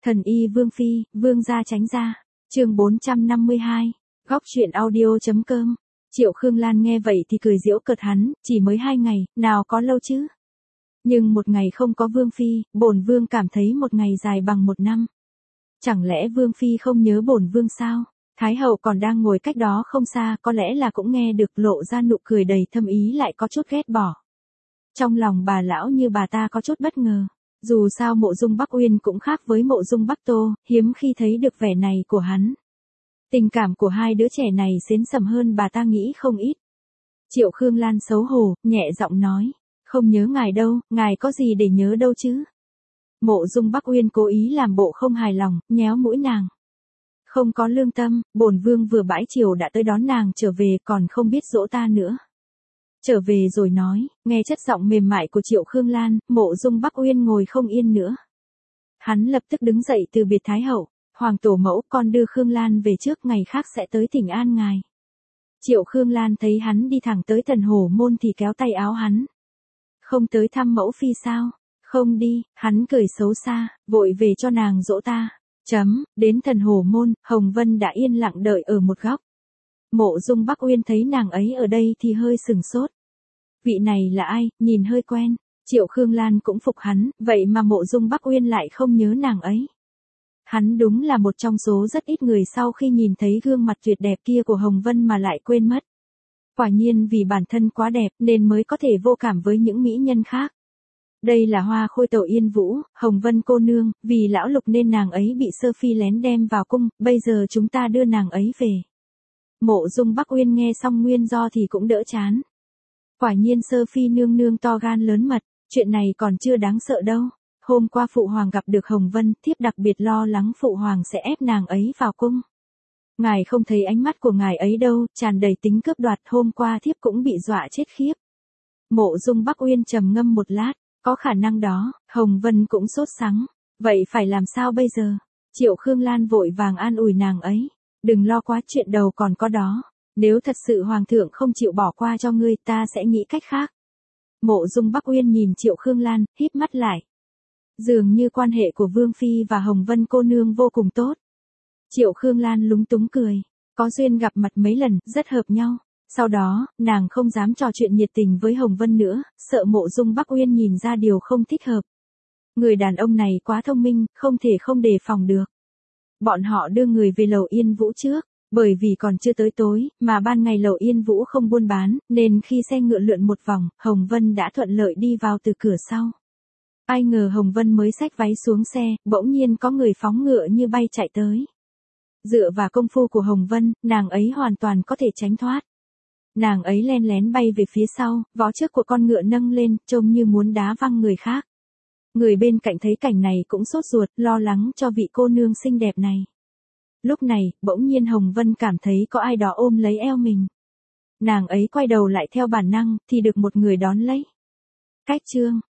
Thần y Vương Phi, Vương gia tránh ra. Chương 452. Góc truyện audio.com. Triệu Khương Lan nghe vậy thì cười giễu cợt hắn, chỉ mới 2 ngày, nào có lâu chứ. Nhưng một ngày không có Vương Phi, bổn Vương cảm thấy một ngày dài bằng một năm. Chẳng lẽ Vương Phi không nhớ bổn Vương sao? Thái hậu còn đang ngồi cách đó không xa, có lẽ là cũng nghe được, lộ ra nụ cười đầy thâm ý, lại có chút ghét bỏ. Trong lòng bà lão như bà ta có chút bất ngờ. Dù sao Mộ Dung Bắc Uyên cũng khác với Mộ Dung Bắc Tô, hiếm khi thấy được vẻ này của hắn. Tình cảm của hai đứa trẻ này xến sầm hơn bà ta nghĩ không ít. Triệu Khương Lan xấu hổ, nhẹ giọng nói, không nhớ ngài đâu, ngài có gì để nhớ đâu chứ. Mộ Dung Bắc Uyên cố ý làm bộ không hài lòng, nhéo mũi nàng. Không có lương tâm, bổn Vương vừa bãi chiều đã tới đón nàng trở về, còn không biết dỗ ta nữa. Trở về rồi nói, nghe chất giọng mềm mại của Triệu Khương Lan, Mộ Dung Bắc Uyên ngồi không yên nữa. Hắn lập tức đứng dậy từ biệt Thái hậu, Hoàng tổ mẫu, con đưa Khương Lan về trước, ngày khác sẽ tới thỉnh an ngài. Triệu Khương Lan thấy hắn đi thẳng tới Thần Hổ Môn thì kéo tay áo hắn. Không tới thăm mẫu phi sao? Không đi, hắn cười xấu xa, vội về cho nàng dỗ ta. Đến Thần Hổ Môn, Hồng Vân đã yên lặng đợi ở một góc. Mộ Dung Bắc Uyên thấy nàng ấy ở đây thì hơi sừng sốt. Vị này là ai, nhìn hơi quen. Triệu Khương Lan cũng phục hắn, vậy mà Mộ Dung Bắc Uyên lại không nhớ nàng ấy. Hắn đúng là một trong số rất ít người sau khi nhìn thấy gương mặt tuyệt đẹp kia của Hồng Vân mà lại quên mất. Quả nhiên vì bản thân quá đẹp nên mới có thể vô cảm với những mỹ nhân khác. Đây là Hoa Khôi Tẩu Yên Vũ, Hồng Vân cô nương, vì lão Lục nên nàng ấy bị Sơ Phi lén đem vào cung, bây giờ chúng ta đưa nàng ấy về. Mộ Dung Bắc Uyên nghe xong nguyên do thì cũng đỡ chán. Quả nhiên Sơ Phi nương nương to gan lớn mật, chuyện này còn chưa đáng sợ đâu. Hôm qua Phụ Hoàng gặp được Hồng Vân, thiếp đặc biệt lo lắng Phụ Hoàng sẽ ép nàng ấy vào cung. Ngài không thấy ánh mắt của ngài ấy đâu, tràn đầy tính cướp đoạt, hôm qua thiếp cũng bị dọa chết khiếp. Mộ Dung Bắc Uyên trầm ngâm một lát, có khả năng đó. Hồng Vân cũng sốt sắng, vậy phải làm sao bây giờ? Triệu Khương Lan vội vàng an ủi nàng ấy, đừng lo quá, chuyện đầu còn có đó. Nếu thật sự Hoàng thượng không chịu bỏ qua cho ngươi, ta sẽ nghĩ cách khác. Mộ Dung Bắc Uyên nhìn Triệu Khương Lan, híp mắt lại. Dường như quan hệ của Vương Phi và Hồng Vân cô nương vô cùng tốt. Triệu Khương Lan lúng túng cười, có duyên gặp mặt mấy lần, rất hợp nhau. Sau đó, nàng không dám trò chuyện nhiệt tình với Hồng Vân nữa, sợ Mộ Dung Bắc Uyên nhìn ra điều không thích hợp. Người đàn ông này quá thông minh, không thể không đề phòng được. Bọn họ đưa người về lầu Yên Vũ trước, bởi vì còn chưa tới tối, mà ban ngày lầu Yên Vũ không buôn bán, nên khi xe ngựa lượn một vòng, Hồng Vân đã thuận lợi đi vào từ cửa sau. Ai ngờ Hồng Vân mới xách váy xuống xe, bỗng nhiên có người phóng ngựa như bay chạy tới. Dựa vào công phu của Hồng Vân, nàng ấy hoàn toàn có thể tránh thoát. Nàng ấy len lén bay về phía sau, vó trước của con ngựa nâng lên, trông như muốn đá văng người khác. Người bên cạnh thấy cảnh này cũng sốt ruột, lo lắng cho vị cô nương xinh đẹp này. Lúc này, bỗng nhiên Hồng Vân cảm thấy có ai đó ôm lấy eo mình. Nàng ấy quay đầu lại theo bản năng, thì được một người đón lấy. Cách chương.